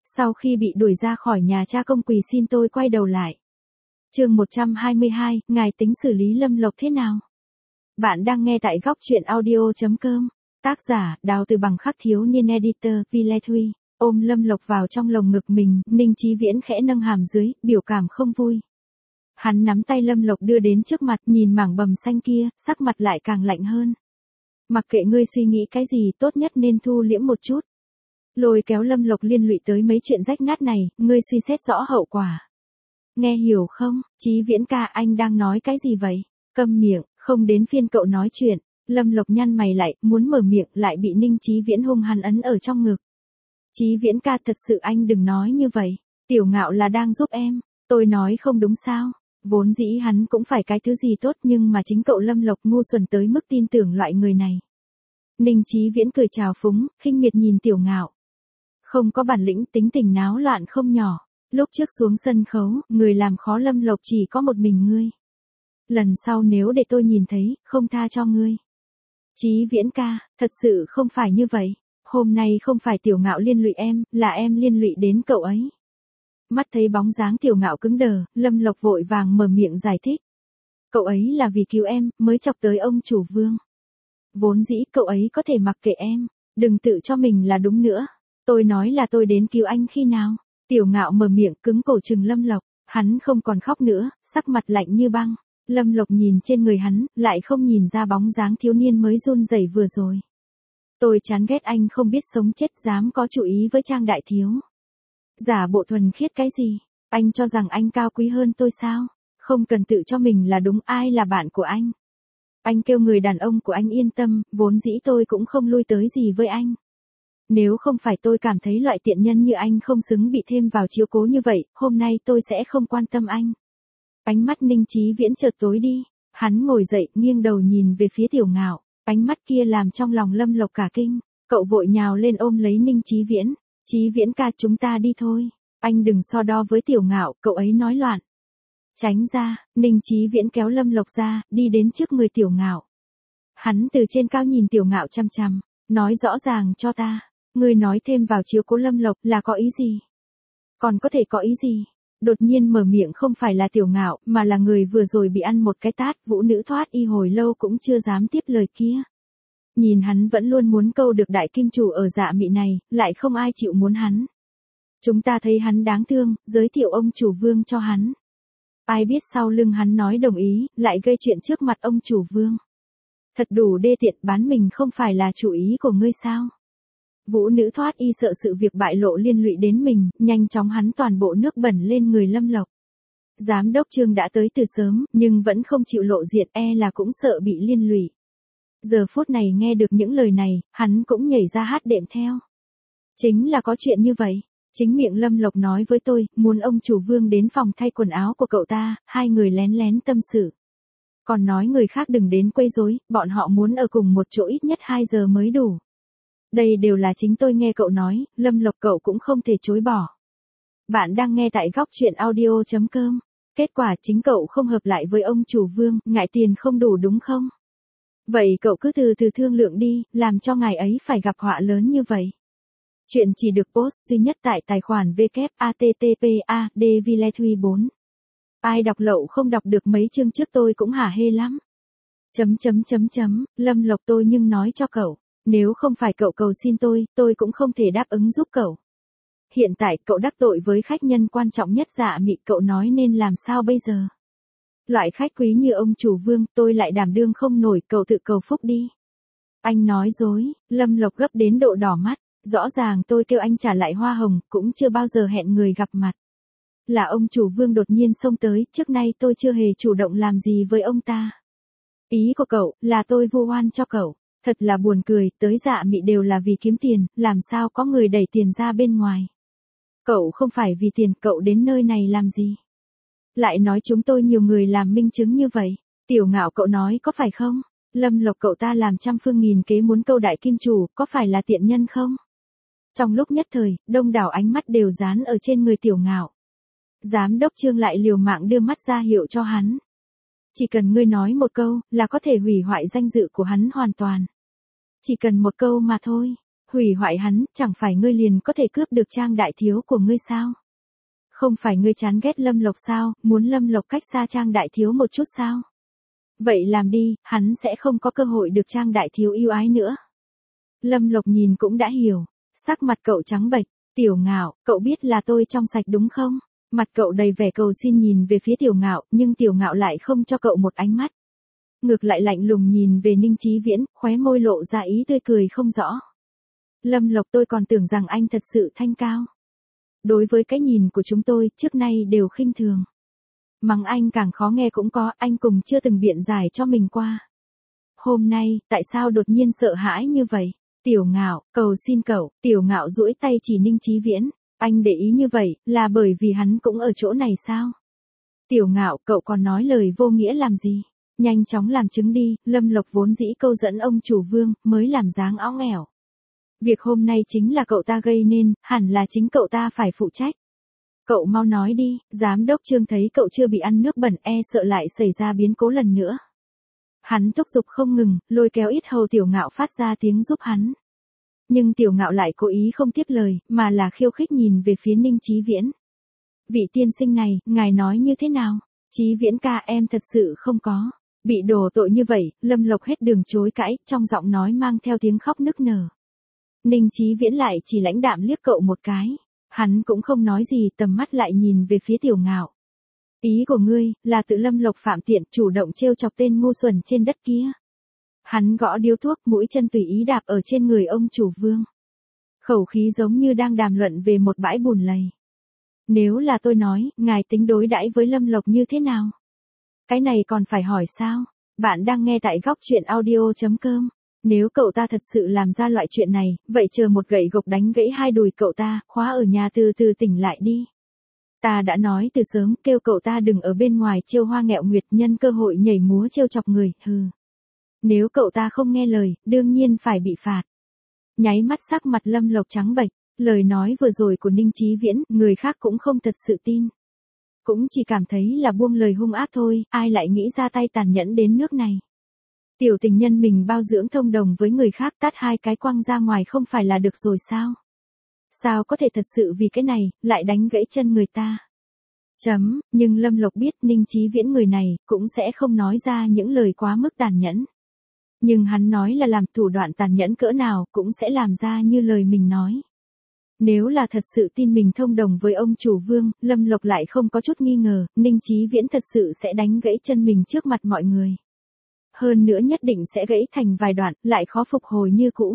Sau khi bị đuổi ra khỏi nhà cha công quỳ xin tôi quay đầu lại. Chương 122, ngài tính xử lý Lâm Lộc thế nào? Bạn đang nghe tại góc truyện audio.com. Tác giả, Đào Từ Bằng Khắc thiếu niên editor, Vi Lê Thuy. Ôm Lâm Lộc vào trong lồng ngực mình, Ninh Chí Viễn khẽ nâng hàm dưới, biểu cảm không vui. Hắn nắm tay Lâm Lộc đưa đến trước mặt, nhìn mảng bầm xanh kia, sắc mặt lại càng lạnh hơn. Mặc kệ ngươi suy nghĩ cái gì, tốt nhất nên thu liễm một chút. Lôi kéo Lâm Lộc liên lụy tới mấy chuyện rách nát này, ngươi suy xét rõ hậu quả. Nghe hiểu không, Chí Viễn ca, anh đang nói cái gì vậy? Câm miệng, không đến phiên cậu nói chuyện. Lâm Lộc nhăn mày lại, muốn mở miệng, lại bị Ninh Chí Viễn hung hăng ấn ở trong ngực. Chí Viễn ca, thật sự anh đừng nói như vậy. Tiểu Ngạo là đang giúp em. Tôi nói không đúng sao? Vốn dĩ hắn cũng phải cái thứ gì tốt, nhưng mà chính cậu Lâm Lộc ngu xuẩn tới mức tin tưởng loại người này. Ninh Chí Viễn cười chào phúng, khinh miệt nhìn Tiểu Ngạo. Không có bản lĩnh, tính tình náo loạn không nhỏ. Lúc trước xuống sân khấu, người làm khó Lâm Lộc chỉ có một mình ngươi. Lần sau nếu để tôi nhìn thấy, không tha cho ngươi. Chí Viễn ca, thật sự không phải như vậy. Hôm nay không phải Tiểu Ngạo liên lụy em, là em liên lụy đến cậu ấy. Mắt thấy bóng dáng Tiểu Ngạo cứng đờ, Lâm Lộc vội vàng mở miệng giải thích. Cậu ấy là vì cứu em, mới chọc tới ông chủ Vương. Vốn dĩ cậu ấy có thể mặc kệ em, đừng tự cho mình là đúng nữa. Tôi nói là tôi đến cứu anh khi nào? Tiểu Ngạo mở miệng cứng cổ trừng Lâm Lộc, hắn không còn khóc nữa, sắc mặt lạnh như băng. Lâm Lộc nhìn trên người hắn, lại không nhìn ra bóng dáng thiếu niên mới run rẩy vừa rồi. Tôi chán ghét anh không biết sống chết, dám có chủ ý với Trang đại thiếu. Giả bộ thuần khiết cái gì? Anh cho rằng anh cao quý hơn tôi sao? Không cần tự cho mình là đúng, ai là bạn của anh? Anh kêu người đàn ông của anh yên tâm, vốn dĩ tôi cũng không lui tới gì với anh. Nếu không phải tôi cảm thấy loại tiện nhân như anh không xứng bị thêm vào chiếu cố như vậy, hôm nay tôi sẽ không quan tâm anh. Ánh mắt Ninh Chí Viễn chợt tối đi, hắn ngồi dậy, nghiêng đầu nhìn về phía Tiểu Ngạo, ánh mắt kia làm trong lòng Lâm Lộc cả kinh, cậu vội nhào lên ôm lấy Ninh Chí Viễn. Chí Viễn ca, chúng ta đi thôi, anh đừng so đo với Tiểu Ngạo, cậu ấy nói loạn. Tránh ra, Ninh Chí Viễn kéo Lâm Lộc ra, đi đến trước người Tiểu Ngạo. Hắn từ trên cao nhìn Tiểu Ngạo chằm chằm, nói rõ ràng cho ta, ngươi nói thêm vào chiếu cố Lâm Lộc là có ý gì? Còn có thể có ý gì? Đột nhiên mở miệng không phải là Tiểu Ngạo, mà là người vừa rồi bị ăn một cái tát, vũ nữ thoát y hồi lâu cũng chưa dám tiếp lời kia. Nhìn hắn vẫn luôn muốn câu được đại kim chủ ở Dạ Mị này, lại không ai chịu muốn hắn. Chúng ta thấy hắn đáng thương, giới thiệu ông chủ Vương cho hắn. Ai biết sau lưng hắn nói đồng ý, lại gây chuyện trước mặt ông chủ Vương. Thật đủ đê tiện, bán mình không phải là chủ ý của ngươi sao? Vũ nữ thoát y sợ sự việc bại lộ liên lụy đến mình, nhanh chóng hắn toàn bộ nước bẩn lên người Lâm Lộc. Giám đốc Trương đã tới từ sớm, nhưng vẫn không chịu lộ diện, là cũng sợ bị liên lụy. Giờ phút này nghe được những lời này, hắn cũng nhảy ra hát đệm theo. Chính là có chuyện như vậy. Chính miệng Lâm Lộc nói với tôi, muốn ông chủ Vương đến phòng thay quần áo của cậu ta, hai người lén lén tâm sự. Còn nói người khác đừng đến quấy rối, bọn họ muốn ở cùng một chỗ ít nhất 2 giờ mới đủ. Đây đều là chính tôi nghe cậu nói, Lâm Lộc cậu cũng không thể chối bỏ. Bạn đang nghe tại góc truyện audio.com. Kết quả chính cậu không hợp lại với ông chủ Vương, ngại tiền không đủ đúng không? Vậy cậu cứ từ từ thương lượng đi, làm cho ngài ấy phải gặp họa lớn như vậy. Chuyện chỉ được post duy nhất tại tài khoản www.httpa://dvilethui4. Ai đọc lậu không đọc được mấy chương trước tôi cũng hả hê lắm. Lâm Lộc tôi nhưng nói cho cậu, nếu không phải cậu cầu xin tôi cũng không thể đáp ứng giúp cậu. Hiện tại cậu đắc tội với khách nhân quan trọng nhất Dạ Mị, cậu nói nên làm sao bây giờ? Loại khách quý như ông chủ Vương tôi lại đảm đương không nổi, cậu tự cầu phúc đi. Anh nói dối, Lâm Lộc gấp đến độ đỏ mắt, rõ ràng tôi kêu anh trả lại hoa hồng, cũng chưa bao giờ hẹn người gặp mặt. Là ông chủ Vương đột nhiên xông tới, trước nay tôi chưa hề chủ động làm gì với ông ta. Ý của cậu là tôi vu oan cho cậu, thật là buồn cười, tới Dạ Mị đều là vì kiếm tiền, làm sao có người đẩy tiền ra bên ngoài. Cậu không phải vì tiền, cậu đến nơi này làm gì? Lại nói chúng tôi nhiều người làm minh chứng như vậy. Tiểu Ngạo cậu nói có phải không? Lâm Lộc cậu ta làm trăm phương nghìn kế muốn câu đại kim chủ, có phải là tiện nhân không? Trong lúc nhất thời, đông đảo ánh mắt đều dán ở trên người Tiểu Ngạo. Giám đốc Trương lại liều mạng đưa mắt ra hiệu cho hắn. Chỉ cần ngươi nói một câu, là có thể hủy hoại danh dự của hắn hoàn toàn. Chỉ cần một câu mà thôi. Hủy hoại hắn, chẳng phải ngươi liền có thể cướp được Trang đại thiếu của ngươi sao? Không phải ngươi chán ghét Lâm Lộc sao, muốn Lâm Lộc cách xa Trang đại thiếu một chút sao? Vậy làm đi, hắn sẽ không có cơ hội được Trang đại thiếu yêu ái nữa. Lâm Lộc nhìn cũng đã hiểu, sắc mặt cậu trắng bệch, Tiểu Ngạo, cậu biết là tôi trong sạch đúng không? Mặt cậu đầy vẻ cầu xin nhìn về phía Tiểu Ngạo, nhưng Tiểu Ngạo lại không cho cậu một ánh mắt. Ngược lại lạnh lùng nhìn về Ninh Chí Viễn, khóe môi lộ ra ý tươi cười không rõ. Lâm Lộc, tôi còn tưởng rằng anh thật sự thanh cao. Đối với cái nhìn của chúng tôi, trước nay đều khinh thường. Mắng anh càng khó nghe cũng có, anh cùng chưa từng biện giải cho mình qua. Hôm nay, tại sao đột nhiên sợ hãi như vậy? Tiểu Ngạo, cầu xin cậu, Tiểu Ngạo duỗi tay chỉ Ninh Chí Viễn. Anh để ý như vậy, là bởi vì hắn cũng ở chỗ này sao? Tiểu Ngạo, cậu còn nói lời vô nghĩa làm gì? Nhanh chóng làm chứng đi, Lâm Lộc vốn dĩ câu dẫn ông chủ Vương, mới làm dáng óng ẻo. Việc hôm nay chính là cậu ta gây nên, hẳn là chính cậu ta phải phụ trách. Cậu mau nói đi, giám đốc Trương thấy cậu chưa bị ăn nước bẩn sợ lại xảy ra biến cố lần nữa. Hắn thúc giục không ngừng, lôi kéo ít hầu Tiểu Ngạo phát ra tiếng giúp hắn. Nhưng Tiểu Ngạo lại cố ý không tiếp lời, mà là khiêu khích nhìn về phía Ninh Chí Viễn. Vị tiên sinh này, ngài nói như thế nào? Chí Viễn ca, em thật sự không có. Bị đổ tội như vậy, Lâm Lộc hết đường chối cãi, trong giọng nói mang theo tiếng khóc nức nở. Ninh Chí Viễn lại chỉ lãnh đạm liếc cậu một cái. Hắn cũng không nói gì, tầm mắt lại nhìn về phía Tiểu Ngạo. Ý của ngươi, là tự Lâm Lộc phạm tiện, chủ động trêu chọc tên ngu xuẩn trên đất kia. Hắn gõ điếu thuốc, mũi chân tùy ý đạp ở trên người ông chủ Vương. Khẩu khí giống như đang đàm luận về một bãi bùn lầy. Nếu là tôi nói, ngài tính đối đãi với Lâm Lộc như thế nào? Cái này còn phải hỏi sao? Bạn đang nghe tại góc truyện audio.com. Nếu cậu ta thật sự làm ra loại chuyện này, vậy chờ một gậy gộc đánh gãy hai đùi cậu ta, khóa ở nhà từ từ tỉnh lại đi. Ta đã nói từ sớm, kêu cậu ta đừng ở bên ngoài trêu hoa nghẹo nguyệt, nhân cơ hội nhảy múa trêu chọc người, hừ. Nếu cậu ta không nghe lời, đương nhiên phải bị phạt. Nháy mắt sắc mặt Lâm Lộc trắng bệch, lời nói vừa rồi của Ninh Chí Viễn, người khác cũng không thật sự tin. Cũng chỉ cảm thấy là buông lời hung ác thôi, ai lại nghĩ ra tay tàn nhẫn đến nước này. Tiểu tình nhân mình bao dưỡng thông đồng với người khác, tát hai cái quăng ra ngoài không phải là được rồi sao? Sao có thể thật sự vì cái này, lại đánh gãy chân người ta? Nhưng Lâm Lộc biết Ninh Chí Viễn người này, cũng sẽ không nói ra những lời quá mức tàn nhẫn. Nhưng hắn nói là làm thủ đoạn tàn nhẫn cỡ nào, cũng sẽ làm ra như lời mình nói. Nếu là thật sự tin mình thông đồng với ông chủ Vương, Lâm Lộc lại không có chút nghi ngờ, Ninh Chí Viễn thật sự sẽ đánh gãy chân mình trước mặt mọi người. Hơn nữa nhất định sẽ gãy thành vài đoạn, lại khó phục hồi như cũ.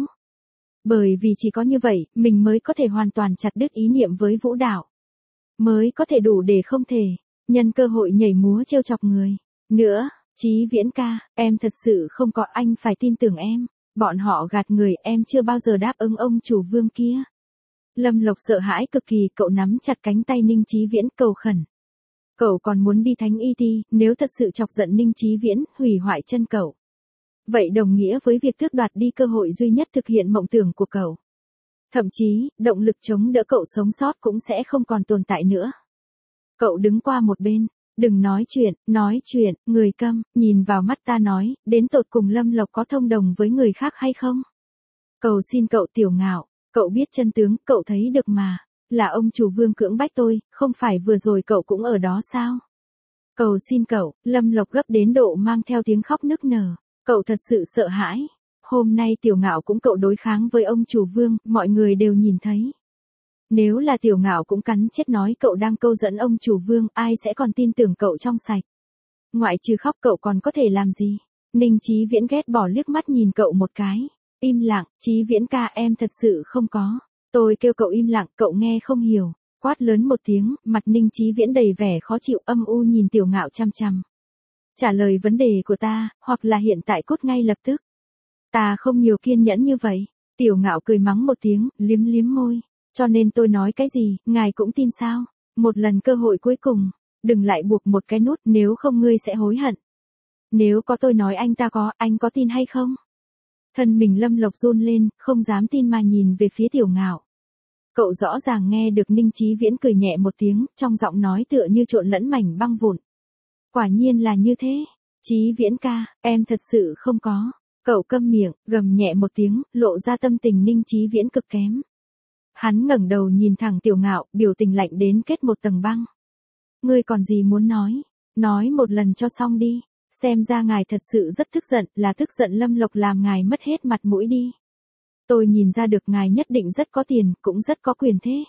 Bởi vì chỉ có như vậy, mình mới có thể hoàn toàn chặt đứt ý niệm với Vũ Đạo. Mới có thể đủ để không thể, nhân cơ hội nhảy múa trêu chọc người. Nữa, Chí Viễn ca, em thật sự không có, anh phải tin tưởng em. Bọn họ gạt người, em chưa bao giờ đáp ứng ông chủ Vương kia. Lâm Lộc sợ hãi cực kỳ, cậu nắm chặt cánh tay Ninh Chí Viễn cầu khẩn. Cậu còn muốn đi thánh y ti, nếu thật sự chọc giận Ninh Chí Viễn, hủy hoại chân cậu. Vậy đồng nghĩa với việc tước đoạt đi cơ hội duy nhất thực hiện mộng tưởng của cậu. Thậm chí, động lực chống đỡ cậu sống sót cũng sẽ không còn tồn tại nữa. Cậu đứng qua một bên, đừng nói chuyện, người câm, nhìn vào mắt ta nói, đến tột cùng Lâm Lộc có thông đồng với người khác hay không? Cầu xin cậu Tiểu Ngạo, cậu biết chân tướng, cậu thấy được mà. Là ông chủ Vương cưỡng bách tôi, không phải vừa rồi cậu cũng ở đó sao? Cầu xin cậu, Lâm Lộc gấp đến độ mang theo tiếng khóc nức nở. Cậu thật sự sợ hãi. Hôm nay Tiểu Ngạo cũng cậu đối kháng với ông chủ Vương, mọi người đều nhìn thấy. Nếu là Tiểu Ngạo cũng cắn chết nói cậu đang câu dẫn ông chủ Vương, ai sẽ còn tin tưởng cậu trong sạch? Ngoại trừ khóc cậu còn có thể làm gì? Ninh Chí Viễn ghét bỏ liếc mắt nhìn cậu một cái. Im lặng, Chí Viễn ca, em thật sự không có. Tôi kêu cậu im lặng, cậu nghe không hiểu. Quát lớn một tiếng, mặt Ninh Chí Viễn đầy vẻ khó chịu, âm u nhìn Tiểu Ngạo chăm chăm. Trả lời vấn đề của ta, hoặc là hiện tại cốt ngay lập tức. Ta không nhiều kiên nhẫn như vậy. Tiểu Ngạo cười mắng một tiếng, liếm liếm môi. Cho nên tôi nói cái gì, ngài cũng tin sao? Một lần cơ hội cuối cùng, đừng lại buộc một cái nút, nếu không ngươi sẽ hối hận. Nếu có tôi nói anh ta có, anh có tin hay không? Thân mình Lâm Lộc run lên, không dám tin mà nhìn về phía Tiểu Ngạo. Cậu rõ ràng nghe được Ninh Chí Viễn cười nhẹ một tiếng, trong giọng nói tựa như trộn lẫn mảnh băng vụn. Quả nhiên là như thế. Chí Viễn ca, em thật sự không có. Cậu câm miệng, gầm nhẹ một tiếng, lộ ra tâm tình Ninh Chí Viễn cực kém. Hắn ngẩng đầu nhìn thẳng Tiểu Ngạo, biểu tình lạnh đến kết một tầng băng. Ngươi còn gì muốn nói? Nói một lần cho xong đi. Xem ra ngài thật sự rất tức giận, là tức giận Lâm Lộc làm ngài mất hết mặt mũi đi. Tôi nhìn ra được ngài nhất định rất có tiền, cũng rất có quyền thế.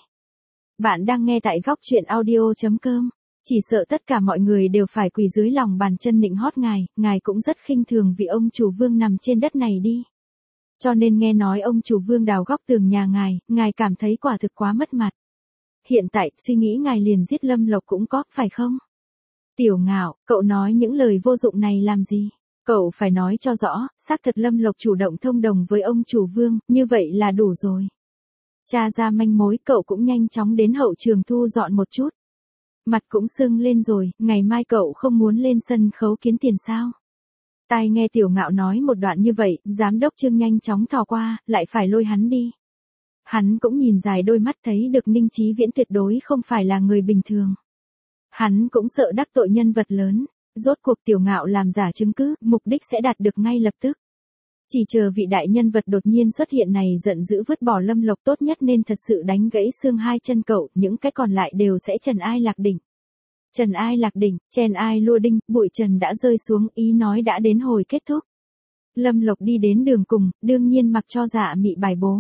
Bạn đang nghe tại góc truyện audio.com. Chỉ sợ tất cả mọi người đều phải quỳ dưới lòng bàn chân nịnh hót ngài cũng rất khinh thường vì ông chủ Vương nằm trên đất này đi. Cho nên nghe nói ông chủ Vương đào góc tường nhà ngài cảm thấy quả thực quá mất mặt. Hiện tại, suy nghĩ ngài liền giết Lâm Lộc cũng có, phải không? Tiểu Ngạo, cậu nói những lời vô dụng này làm gì? Cậu phải nói cho rõ, xác thật Lâm Lộc chủ động thông đồng với ông chủ Vương, như vậy là đủ rồi. Tra ra manh mối, cậu cũng nhanh chóng đến hậu trường thu dọn một chút. Mặt cũng sưng lên rồi, ngày mai cậu không muốn lên sân khấu kiếm tiền sao? Tai nghe Tiểu Ngạo nói một đoạn như vậy, giám đốc Trương nhanh chóng thò qua, lại phải lôi hắn đi. Hắn cũng nhìn dài đôi mắt thấy được Ninh Chí Viễn tuyệt đối không phải là người bình thường. Hắn cũng sợ đắc tội nhân vật lớn, rốt cuộc Tiểu Ngạo làm giả chứng cứ, mục đích sẽ đạt được ngay lập tức. Chỉ chờ vị đại nhân vật đột nhiên xuất hiện này giận dữ vứt bỏ Lâm Lộc tốt nhất nên thật sự đánh gãy xương hai chân cậu, những cái còn lại đều sẽ trần ai lạc đỉnh. Trần ai lạc đỉnh, chèn ai lua đinh, bụi trần đã rơi xuống, ý nói đã đến hồi kết thúc. Lâm Lộc đi đến đường cùng, đương nhiên mặc cho Dạ Mị bài bố.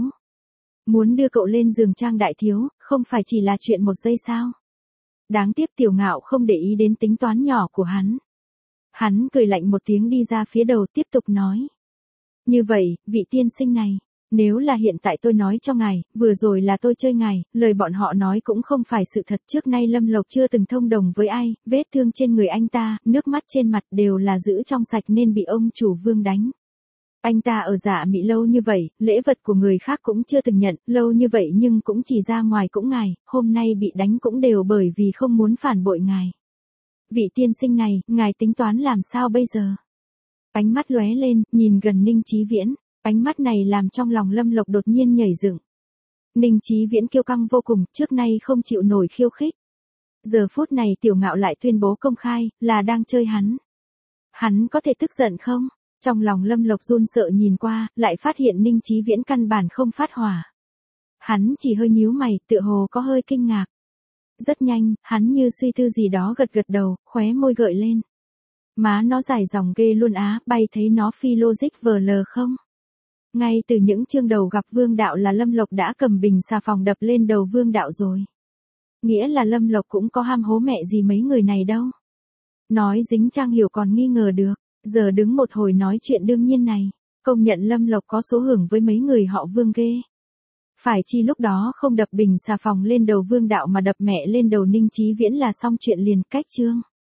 Muốn đưa cậu lên giường Trang đại thiếu, không phải chỉ là chuyện một giây sao? Đáng tiếc Tiểu Ngạo không để ý đến tính toán nhỏ của hắn. Hắn cười lạnh một tiếng đi ra phía đầu tiếp tục nói. Như vậy, vị tiên sinh này, nếu là hiện tại tôi nói cho ngài, vừa rồi là tôi chơi ngài, lời bọn họ nói cũng không phải sự thật. Trước nay Lâm Lộc chưa từng thông đồng với ai, vết thương trên người anh ta, nước mắt trên mặt đều là giữ trong sạch nên bị ông chủ Vương đánh. Anh ta ở Dạ Mị lâu như vậy, lễ vật của người khác cũng chưa từng nhận, lâu như vậy nhưng cũng chỉ ra ngoài cũng ngài, hôm nay bị đánh cũng đều bởi vì không muốn phản bội ngài. Vị tiên sinh này, ngài tính toán làm sao bây giờ? Ánh mắt lóe lên, nhìn gần Ninh Chí Viễn, ánh mắt này làm trong lòng Lâm Lộc đột nhiên nhảy dựng. Ninh Chí Viễn kiêu căng vô cùng, trước nay không chịu nổi khiêu khích. Giờ phút này Tiểu Ngạo lại tuyên bố công khai, là đang chơi hắn. Hắn có thể tức giận không? Trong lòng Lâm Lộc run sợ nhìn qua, lại phát hiện Ninh Chí Viễn căn bản không phát hỏa. Hắn chỉ hơi nhíu mày, tựa hồ có hơi kinh ngạc. Rất nhanh, hắn như suy tư gì đó gật gật đầu, khóe môi gợi lên. Má nó dài dòng ghê luôn á, bay thấy nó phi logic vờ lờ không? Ngay từ những chương đầu gặp Vương Đạo là Lâm Lộc đã cầm bình xà phòng đập lên đầu Vương Đạo rồi. Nghĩa là Lâm Lộc cũng có ham hố mẹ gì mấy người này đâu. Nói dính Trang Hiểu còn nghi ngờ được, giờ đứng một hồi nói chuyện đương nhiên này, công nhận Lâm Lộc có số hưởng với mấy người họ Vương ghê. Phải chi lúc đó không đập bình xà phòng lên đầu Vương Đạo mà đập mẹ lên đầu Ninh Chí Viễn là xong chuyện liền, cách chương.